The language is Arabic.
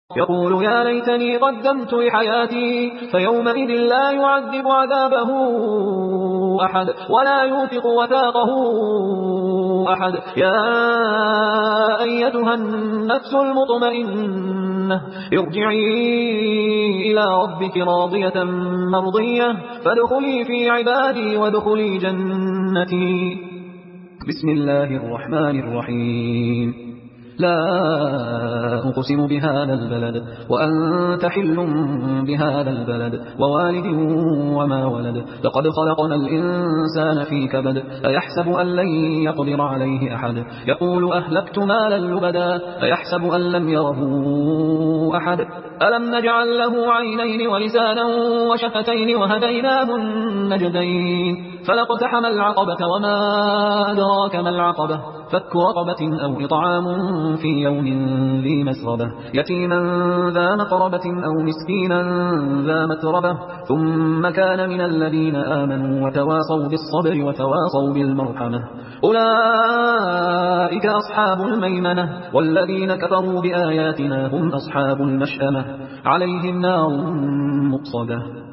يقول يا ليتني قدمت لحياتي فيومئذ لا يعذب عذابه أحد ولا يوثق وثاقه أحد. يا أيتها النفس المطمئنة ارجعي إلى ربك راضية مرضية فادخلي في عبادي وادخلي جنتي. بسم الله الرحمن الرحيم. لا أقسم بهذا البلد وأنت حل بهذا البلد ووالد وما ولد لقد خلقنا الإنسان في كبد أيحسب أن لن يقدر عليه أحد يقول أهلكت مالا لبدا أيحسب أن لم يره أحد ألم نجعل له عينين ولسانا وشفتين وهديناه النجدين فلاقتحم العقبة وما أدراك ما العقبة فك رقبة أو إطعام في يوم ذي مسغبة يتيما ذا مقربة أو مسكينا ذا متربة ثم كان من الذين آمنوا وتواصوا بالصبر وتواصوا بالمرحمة أولئك أصحاب الميمنة والذين كفروا بآياتنا هم أصحاب المشأمة عليهم نار مؤصدة.